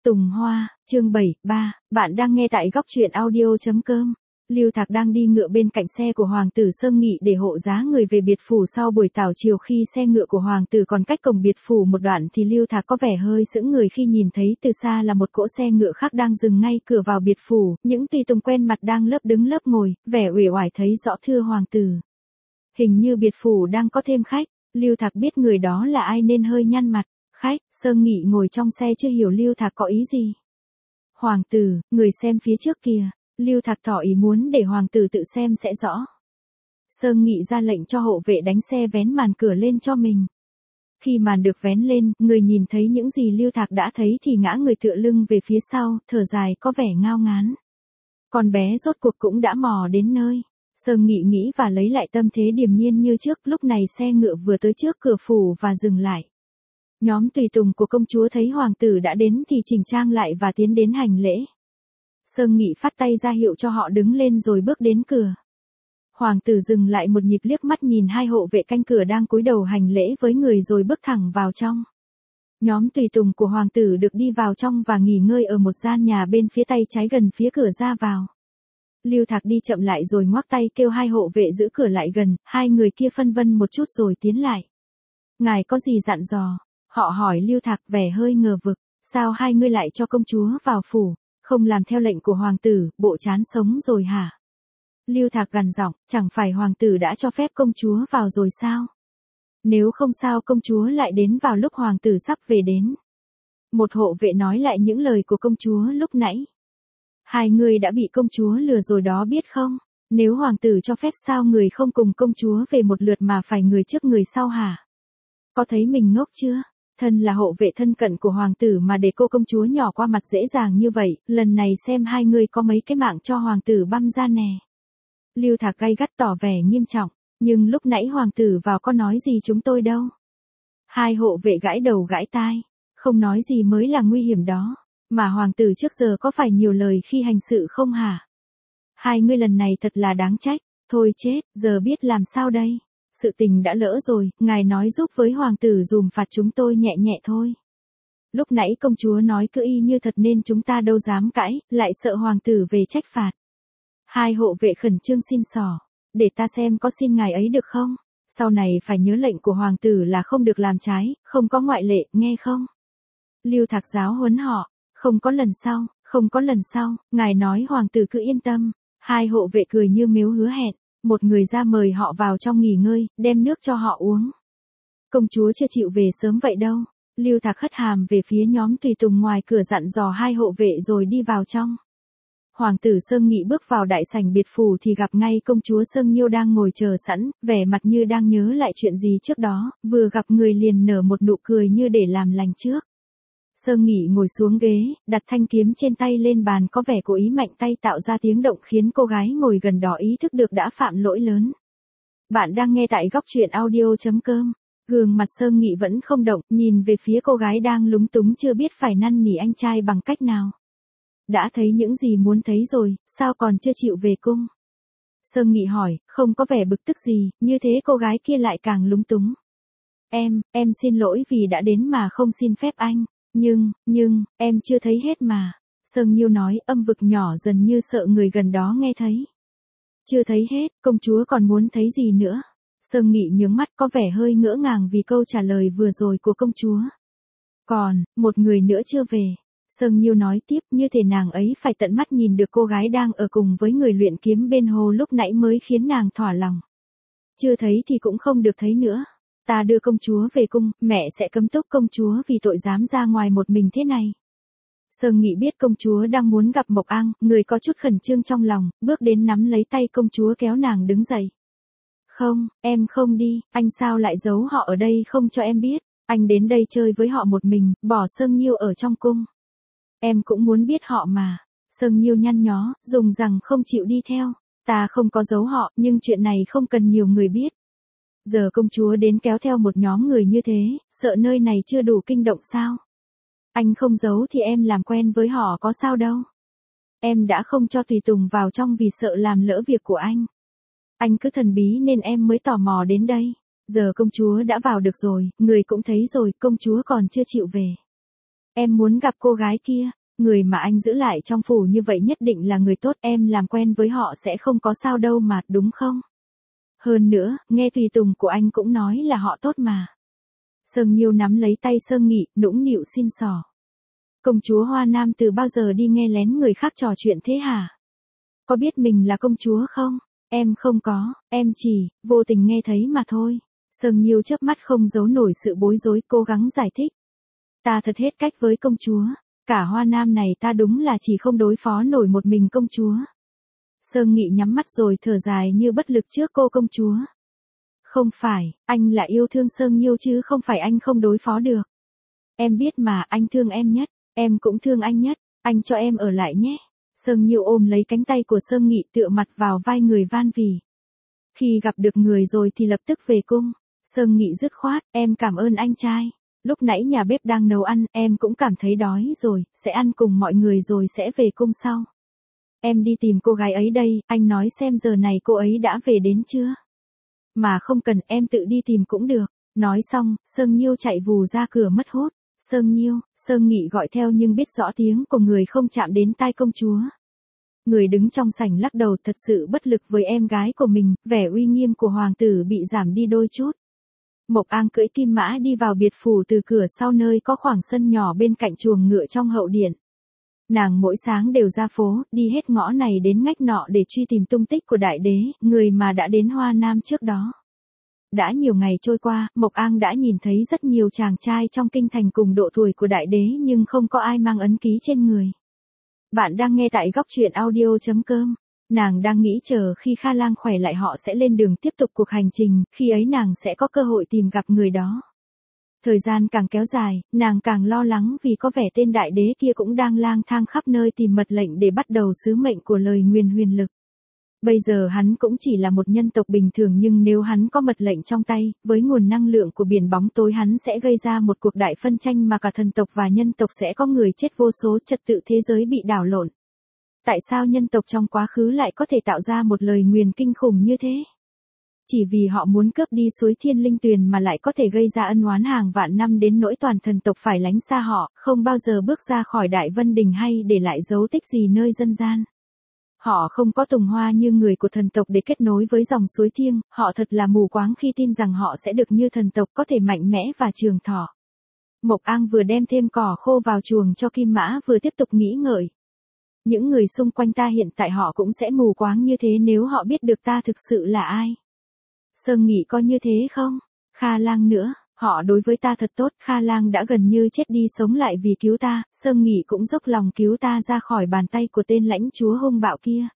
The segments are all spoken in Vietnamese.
Tùng Hoa, chương 73, bạn đang nghe tại góc truyện audio.com. Lưu Thạc đang đi ngựa bên cạnh xe của Hoàng tử Sơn Nghị để hộ giá người về biệt phủ sau buổi tảo chiều. Khi xe ngựa của Hoàng tử còn cách cổng biệt phủ một đoạn thì Lưu Thạc có vẻ hơi sững người khi nhìn thấy từ xa là một cỗ xe ngựa khác đang dừng ngay cửa vào biệt phủ, những tùy tùng quen mặt đang lớp đứng lớp ngồi, vẻ uể oải thấy rõ thưa Hoàng tử. Hình như biệt phủ đang có thêm khách, Lưu Thạc biết người đó là ai nên hơi nhăn mặt. Khách, Sơn Nghị ngồi trong xe chưa hiểu Lưu Thạc có ý gì. Hoàng tử, người xem phía trước kìa. Lưu Thạc tỏ ý muốn để hoàng tử tự xem sẽ rõ. Sơn Nghị ra lệnh cho hộ vệ đánh xe vén màn cửa lên cho mình. Khi màn được vén lên, người nhìn thấy những gì Lưu Thạc đã thấy thì ngã người tựa lưng về phía sau, thở dài có vẻ ngao ngán. Con bé rốt cuộc cũng đã mò đến nơi. Sơn Nghị nghĩ và lấy lại tâm thế điềm nhiên như trước. Lúc này xe ngựa vừa tới trước cửa phủ và dừng lại. Nhóm tùy tùng của công chúa thấy hoàng tử đã đến thì chỉnh trang lại và tiến đến hành lễ. Sơn Nghị phát tay ra hiệu cho họ đứng lên rồi bước đến cửa. Hoàng tử dừng lại một nhịp liếc mắt nhìn hai hộ vệ canh cửa đang cúi đầu hành lễ với người rồi bước thẳng vào trong. Nhóm tùy tùng của hoàng tử được đi vào trong và nghỉ ngơi ở một gian nhà bên phía tay trái gần phía cửa ra vào. Lưu Thạc đi chậm lại rồi ngoắc tay kêu hai hộ vệ giữ cửa lại gần, hai người kia phân vân một chút rồi tiến lại. Ngài có gì dặn dò? Họ hỏi Lưu Thạc vẻ hơi ngờ vực, sao hai ngươi lại cho công chúa vào phủ, không làm theo lệnh của hoàng tử, bộ chán sống rồi hả? Lưu Thạc gằn giọng, chẳng phải hoàng tử đã cho phép công chúa vào rồi sao? Nếu không sao công chúa lại đến vào lúc hoàng tử sắp về đến. Một hộ vệ nói lại những lời của công chúa lúc nãy. Hai người đã bị công chúa lừa rồi đó biết không? Nếu hoàng tử cho phép sao người không cùng công chúa về một lượt mà phải người trước người sau hả? Có thấy mình ngốc chưa? Thân là hộ vệ thân cận của hoàng tử mà để cô công chúa nhỏ qua mặt dễ dàng như vậy, lần này xem hai người có mấy cái mạng cho hoàng tử băm ra nè. Lưu Thạc gay gắt tỏ vẻ nghiêm trọng, nhưng lúc nãy hoàng tử vào có nói gì chúng tôi đâu. Hai hộ vệ gãi đầu gãi tai, không nói gì mới là nguy hiểm đó, mà hoàng tử trước giờ có phải nhiều lời khi hành sự không hả? Hai người lần này thật là đáng trách, thôi chết, giờ biết làm sao đây? Sự tình đã lỡ rồi, ngài nói giúp với hoàng tử dùm phạt chúng tôi nhẹ nhẹ thôi. Lúc nãy công chúa nói cứ y như thật nên chúng ta đâu dám cãi, lại sợ hoàng tử về trách phạt. Hai hộ vệ khẩn trương xin xỏ, để ta xem có xin ngài ấy được không? Sau này phải nhớ lệnh của hoàng tử là không được làm trái, không có ngoại lệ, nghe không? Lưu Thạc giáo huấn họ, không có lần sau, ngài nói hoàng tử cứ yên tâm. Hai hộ vệ cười như miếu hứa hẹn. Một người ra mời họ vào trong nghỉ ngơi, đem nước cho họ uống. Công chúa chưa chịu về sớm vậy đâu. Lưu Thạc hất hàm về phía nhóm tùy tùng ngoài cửa dặn dò hai hộ vệ rồi đi vào trong. Hoàng tử Sơn Nghị bước vào đại sảnh biệt phủ thì gặp ngay công chúa Sơn Nhiêu đang ngồi chờ sẵn, vẻ mặt như đang nhớ lại chuyện gì trước đó, vừa gặp người liền nở một nụ cười như để làm lành trước. Sơn Nghị ngồi xuống ghế, đặt thanh kiếm trên tay lên bàn có vẻ cố ý mạnh tay tạo ra tiếng động khiến cô gái ngồi gần đó ý thức được đã phạm lỗi lớn. Bạn đang nghe tại góc truyện audio.com. Gương mặt Sơn Nghị vẫn không động, nhìn về phía cô gái đang lúng túng chưa biết phải năn nỉ anh trai bằng cách nào. Đã thấy những gì muốn thấy rồi, sao còn chưa chịu về cung? Sơn Nghị hỏi, không có vẻ bực tức gì, như thế cô gái kia lại càng lúng túng. Em xin lỗi vì đã đến mà không xin phép anh. Nhưng, em chưa thấy hết mà. Sơn Nhiêu nói âm vực nhỏ dần như sợ người gần đó nghe thấy. Chưa thấy hết, công chúa còn muốn thấy gì nữa? Sơn Nghị nhướng mắt có vẻ hơi ngỡ ngàng vì câu trả lời vừa rồi của công chúa. Còn, một người nữa chưa về. Sơn Nhiêu nói tiếp như thể nàng ấy phải tận mắt nhìn được cô gái đang ở cùng với người luyện kiếm bên hồ lúc nãy mới khiến nàng thỏa lòng. Chưa thấy thì cũng không được thấy nữa. Ta đưa công chúa về cung, mẹ sẽ cấm túc công chúa vì tội dám ra ngoài một mình thế này. Sơn Nghị biết công chúa đang muốn gặp Mộc Ang, người có chút khẩn trương trong lòng, bước đến nắm lấy tay công chúa kéo nàng đứng dậy. Không, em không đi, anh sao lại giấu họ ở đây không cho em biết, anh đến đây chơi với họ một mình, bỏ Sơn Nhiêu ở trong cung. Em cũng muốn biết họ mà. Sơn Nhiêu nhăn nhó, dùng rằng không chịu đi theo. Ta không có giấu họ, nhưng chuyện này không cần nhiều người biết. Giờ công chúa đến kéo theo một nhóm người như thế, sợ nơi này chưa đủ kinh động sao? Anh không giấu thì em làm quen với họ có sao đâu. Em đã không cho tùy tùng vào trong vì sợ làm lỡ việc của anh. Anh cứ thần bí nên em mới tò mò đến đây. Giờ công chúa đã vào được rồi, người cũng thấy rồi, công chúa còn chưa chịu về. Em muốn gặp cô gái kia, người mà anh giữ lại trong phủ như vậy nhất định là người tốt, em làm quen với họ sẽ không có sao đâu mà, đúng không? Hơn nữa, nghe tùy tùng của anh cũng nói là họ tốt mà. Sương Nhiêu nắm lấy tay Sương Nghị, nũng nịu xin xỏ. Công chúa Hoa Nam từ bao giờ đi nghe lén người khác trò chuyện thế hả? Có biết mình là công chúa không? Em không có, em chỉ, vô tình nghe thấy mà thôi. Sương Nhiêu chớp mắt không giấu nổi sự bối rối, cố gắng giải thích. Ta thật hết cách với công chúa. Cả Hoa Nam này ta đúng là chỉ không đối phó nổi một mình công chúa. Sương Nghị nhắm mắt rồi thở dài như bất lực trước cô công chúa. Không phải, anh là yêu thương Sương Nhiêu chứ không phải anh không đối phó được. Em biết mà, anh thương em nhất, em cũng thương anh nhất, anh cho em ở lại nhé. Sương Nhiêu ôm lấy cánh tay của Sương Nghị tựa mặt vào vai người van vỉ. Khi gặp được người rồi thì lập tức về cung. Sương Nghị dứt khoát, em cảm ơn anh trai. Lúc nãy nhà bếp đang nấu ăn, em cũng cảm thấy đói rồi, sẽ ăn cùng mọi người rồi sẽ về cung sau. Em đi tìm cô gái ấy đây, anh nói xem giờ này cô ấy đã về đến chưa? Mà không cần, em tự đi tìm cũng được. Nói xong, Sương Nhiêu chạy vù ra cửa mất hút. Sương Nhiêu, Sương Nghị gọi theo nhưng biết rõ tiếng của người không chạm đến tai công chúa. Người đứng trong sảnh lắc đầu thật sự bất lực với em gái của mình, vẻ uy nghiêm của hoàng tử bị giảm đi đôi chút. Mộc Ang cưỡi kim mã đi vào biệt phủ từ cửa sau nơi có khoảng sân nhỏ bên cạnh chuồng ngựa trong hậu điện. Nàng mỗi sáng đều ra phố, đi hết ngõ này đến ngách nọ để truy tìm tung tích của đại đế, người mà đã đến Hoa Nam trước đó. Đã nhiều ngày trôi qua, Mộc Ang đã nhìn thấy rất nhiều chàng trai trong kinh thành cùng độ tuổi của đại đế nhưng không có ai mang ấn ký trên người. Bạn đang nghe tại góc truyện audio.com. Nàng đang nghĩ chờ khi Kha Lang khỏe lại họ sẽ lên đường tiếp tục cuộc hành trình, khi ấy nàng sẽ có cơ hội tìm gặp người đó. Thời gian càng kéo dài, nàng càng lo lắng vì có vẻ tên đại đế kia cũng đang lang thang khắp nơi tìm mật lệnh để bắt đầu sứ mệnh của lời nguyền huyền lực. Bây giờ hắn cũng chỉ là một nhân tộc bình thường nhưng nếu hắn có mật lệnh trong tay, với nguồn năng lượng của biển bóng tối hắn sẽ gây ra một cuộc đại phân tranh mà cả thần tộc và nhân tộc sẽ có người chết vô số, trật tự thế giới bị đảo lộn. Tại sao nhân tộc trong quá khứ lại có thể tạo ra một lời nguyền kinh khủng như thế? Chỉ vì họ muốn cướp đi suối Thiên Linh Tuyền mà lại có thể gây ra ân oán hàng vạn năm đến nỗi toàn thần tộc phải lánh xa họ, không bao giờ bước ra khỏi Đại Vân Đình hay để lại dấu tích gì nơi dân gian. Họ không có tùng hoa như người của thần tộc để kết nối với dòng suối thiêng, họ thật là mù quáng khi tin rằng họ sẽ được như thần tộc có thể mạnh mẽ và trường thọ. Mộc Ang vừa đem thêm cỏ khô vào chuồng cho Kim Mã vừa tiếp tục nghĩ ngợi. Những người xung quanh ta hiện tại họ cũng sẽ mù quáng như thế nếu họ biết được ta thực sự là ai. Sương Nghị có như thế không? Kha Lang nữa, họ đối với ta thật tốt, Kha Lang đã gần như chết đi sống lại vì cứu ta, Sương Nghị cũng dốc lòng cứu ta ra khỏi bàn tay của tên lãnh chúa hung bạo kia.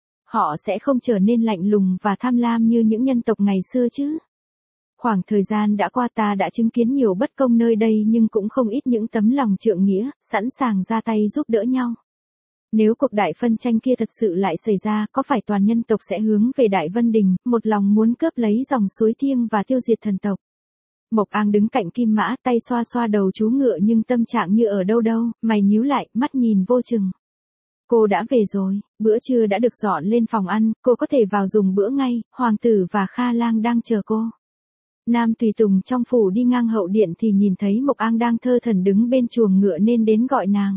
Họ sẽ không trở nên lạnh lùng và tham lam như những nhân tộc ngày xưa chứ. Khoảng thời gian đã qua ta đã chứng kiến nhiều bất công nơi đây nhưng cũng không ít những tấm lòng trượng nghĩa, sẵn sàng ra tay giúp đỡ nhau. Nếu cuộc đại phân tranh kia thật sự lại xảy ra, có phải toàn nhân tộc sẽ hướng về Đại Vân Đình, một lòng muốn cướp lấy dòng suối thiêng và tiêu diệt thần tộc? Mộc Ang đứng cạnh Kim Mã, tay xoa xoa đầu chú ngựa nhưng tâm trạng như ở đâu đâu, mày nhíu lại, mắt nhìn vô chừng. Cô đã về rồi, bữa trưa đã được dọn lên phòng ăn, cô có thể vào dùng bữa ngay, hoàng tử và Kha Lang đang chờ cô. Nam tùy tùng trong phủ đi ngang hậu điện thì nhìn thấy Mộc Ang đang thơ thẩn đứng bên chuồng ngựa nên đến gọi nàng.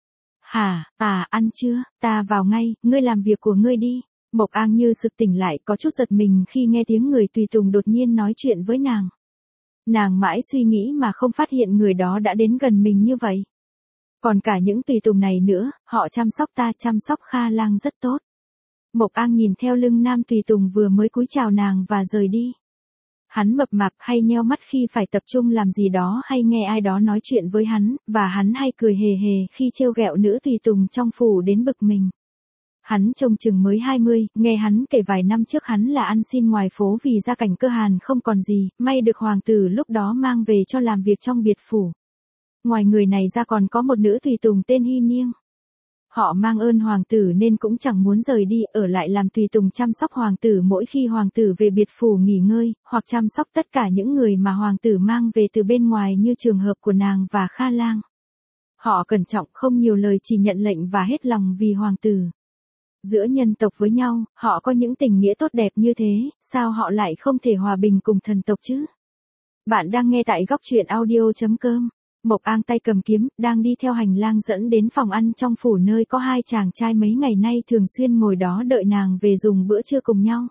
Hả, ăn chưa, ta vào ngay, ngươi làm việc của ngươi đi. Mộc Ang như sực tỉnh lại có chút giật mình khi nghe tiếng người tùy tùng đột nhiên nói chuyện với nàng. Nàng mãi suy nghĩ mà không phát hiện người đó đã đến gần mình như vậy. Còn cả những tùy tùng này nữa, họ chăm sóc ta, chăm sóc Kha Lang rất tốt. Mộc Ang nhìn theo lưng nam tùy tùng vừa mới cúi chào nàng và rời đi. Hắn mập mạp hay nheo mắt khi phải tập trung làm gì đó hay nghe ai đó nói chuyện với hắn, và hắn hay cười hề hề khi trêu ghẹo nữ tùy tùng trong phủ đến bực mình. Hắn trông chừng mới 20, nghe hắn kể vài năm trước hắn là ăn xin ngoài phố vì gia cảnh cơ hàn không còn gì, may được hoàng tử lúc đó mang về cho làm việc trong biệt phủ. Ngoài người này ra còn có một nữ tùy tùng tên Hy Niêng. Họ mang ơn hoàng tử nên cũng chẳng muốn rời đi, ở lại làm tùy tùng chăm sóc hoàng tử mỗi khi hoàng tử về biệt phủ nghỉ ngơi, hoặc chăm sóc tất cả những người mà hoàng tử mang về từ bên ngoài như trường hợp của nàng và Kha Lang. Họ cẩn trọng không nhiều lời chỉ nhận lệnh và hết lòng vì hoàng tử. Giữa nhân tộc với nhau, họ có những tình nghĩa tốt đẹp như thế, sao họ lại không thể hòa bình cùng thần tộc chứ? Bạn đang nghe tại góc truyện audio.com. Mộc Ang tay cầm kiếm, đang đi theo hành lang dẫn đến phòng ăn trong phủ nơi có hai chàng trai mấy ngày nay thường xuyên ngồi đó đợi nàng về dùng bữa trưa cùng nhau.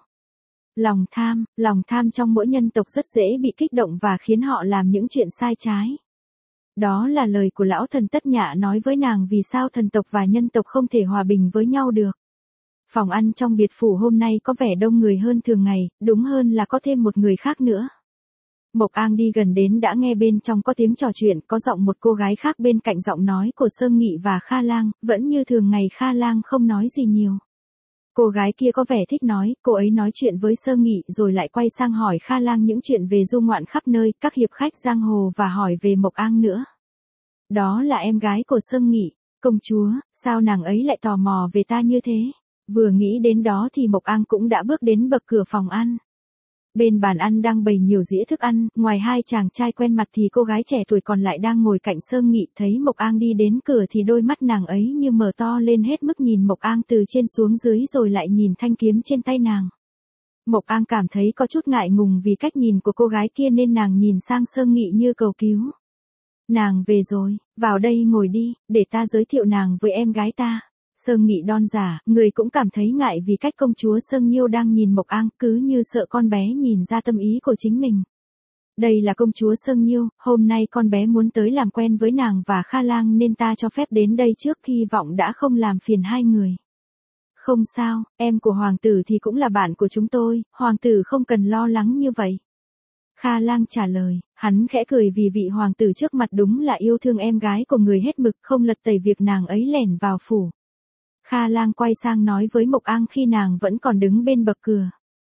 Lòng tham trong mỗi nhân tộc rất dễ bị kích động và khiến họ làm những chuyện sai trái. Đó là lời của lão thần Tất Nhạ nói với nàng vì sao thần tộc và nhân tộc không thể hòa bình với nhau được. Phòng ăn trong biệt phủ hôm nay có vẻ đông người hơn thường ngày, đúng hơn là có thêm một người khác nữa. Mộc Ang đi gần đến đã nghe bên trong có tiếng trò chuyện, có giọng một cô gái khác bên cạnh giọng nói của Sương Nghị và Kha Lang, vẫn như thường ngày Kha Lang không nói gì nhiều. Cô gái kia có vẻ thích nói, cô ấy nói chuyện với Sương Nghị rồi lại quay sang hỏi Kha Lang những chuyện về du ngoạn khắp nơi, các hiệp khách giang hồ và hỏi về Mộc Ang nữa. Đó là em gái của Sương Nghị, công chúa, sao nàng ấy lại tò mò về ta như thế? Vừa nghĩ đến đó thì Mộc Ang cũng đã bước đến bậc cửa phòng ăn. Bên bàn ăn đang bày nhiều dĩa thức ăn, ngoài hai chàng trai quen mặt thì cô gái trẻ tuổi còn lại đang ngồi cạnh Sương Nghị, thấy Mộc Ang đi đến cửa thì đôi mắt nàng ấy như mở to lên hết mức nhìn Mộc Ang từ trên xuống dưới rồi lại nhìn thanh kiếm trên tay nàng. Mộc Ang cảm thấy có chút ngại ngùng vì cách nhìn của cô gái kia nên nàng nhìn sang Sương Nghị như cầu cứu. Nàng về rồi, vào đây ngồi đi, để ta giới thiệu nàng với em gái ta. Sương Nghị đon giả, người cũng cảm thấy ngại vì cách công chúa Sương Nhiêu đang nhìn Mộc Ang, cứ như sợ con bé nhìn ra tâm ý của chính mình. Đây là công chúa Sương Nhiêu, hôm nay con bé muốn tới làm quen với nàng và Kha Lang nên ta cho phép đến đây trước, hy vọng đã không làm phiền hai người. Không sao, em của hoàng tử thì cũng là bạn của chúng tôi, hoàng tử không cần lo lắng như vậy. Kha Lang trả lời, hắn khẽ cười vì vị hoàng tử trước mặt đúng là yêu thương em gái của người hết mực, không lật tẩy việc nàng ấy lẻn vào phủ. Kha Lang quay sang nói với Mộc Ang khi nàng vẫn còn đứng bên bậc cửa.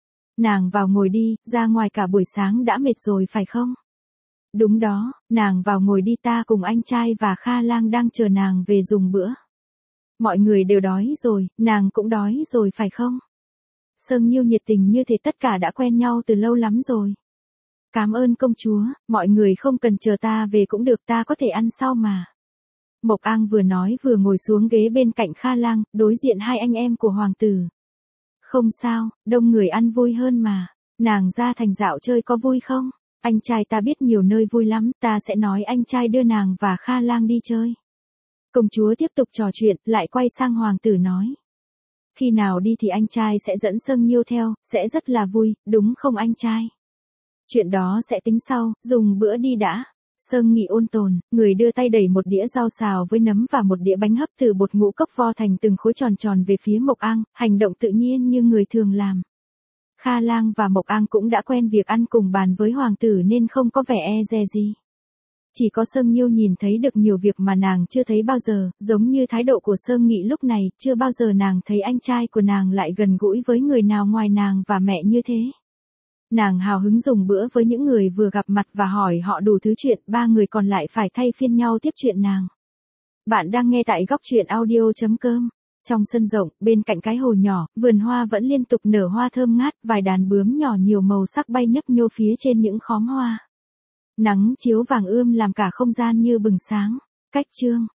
Nàng vào ngồi đi, ra ngoài cả buổi sáng đã mệt rồi phải không? Đúng đó, nàng vào ngồi đi, ta cùng anh trai và Kha Lang đang chờ nàng về dùng bữa. Mọi người đều đói rồi, nàng cũng đói rồi phải không? Sương Nhiêu nhiệt tình như thế, tất cả đã quen nhau từ lâu lắm rồi. Cảm ơn công chúa, mọi người không cần chờ ta về cũng được, ta có thể ăn sau mà. Mộc Ang vừa nói vừa ngồi xuống ghế bên cạnh Kha Lang, đối diện hai anh em của hoàng tử. Không sao, đông người ăn vui hơn mà. Nàng ra thành dạo chơi có vui không? Anh trai ta biết nhiều nơi vui lắm, ta sẽ nói anh trai đưa nàng và Kha Lang đi chơi. Công chúa tiếp tục trò chuyện, lại quay sang hoàng tử nói. Khi nào đi thì anh trai sẽ dẫn Sương Nhiêu theo, sẽ rất là vui, đúng không anh trai? Chuyện đó sẽ tính sau, dùng bữa đi đã. Sương Nghị ôn tồn, người đưa tay đẩy một đĩa rau xào với nấm và một đĩa bánh hấp từ bột ngũ cốc vo thành từng khối tròn tròn về phía Mộc Ang, hành động tự nhiên như người thường làm. Kha Lang và Mộc Ang cũng đã quen việc ăn cùng bàn với hoàng tử nên không có vẻ e dè gì. Chỉ có Sương Nhiêu nhìn thấy được nhiều việc mà nàng chưa thấy bao giờ, giống như thái độ của Sương Nghị lúc này, chưa bao giờ nàng thấy anh trai của nàng lại gần gũi với người nào ngoài nàng và mẹ như thế. Nàng hào hứng dùng bữa với những người vừa gặp mặt và hỏi họ đủ thứ chuyện, ba người còn lại phải thay phiên nhau tiếp chuyện nàng. Bạn đang nghe tại góc truyện audio.com. Trong sân rộng, bên cạnh cái hồ nhỏ, vườn hoa vẫn liên tục nở hoa thơm ngát, vài đàn bướm nhỏ nhiều màu sắc bay nhấp nhô phía trên những khóm hoa. Nắng chiếu vàng ươm làm cả không gian như bừng sáng. Cách chương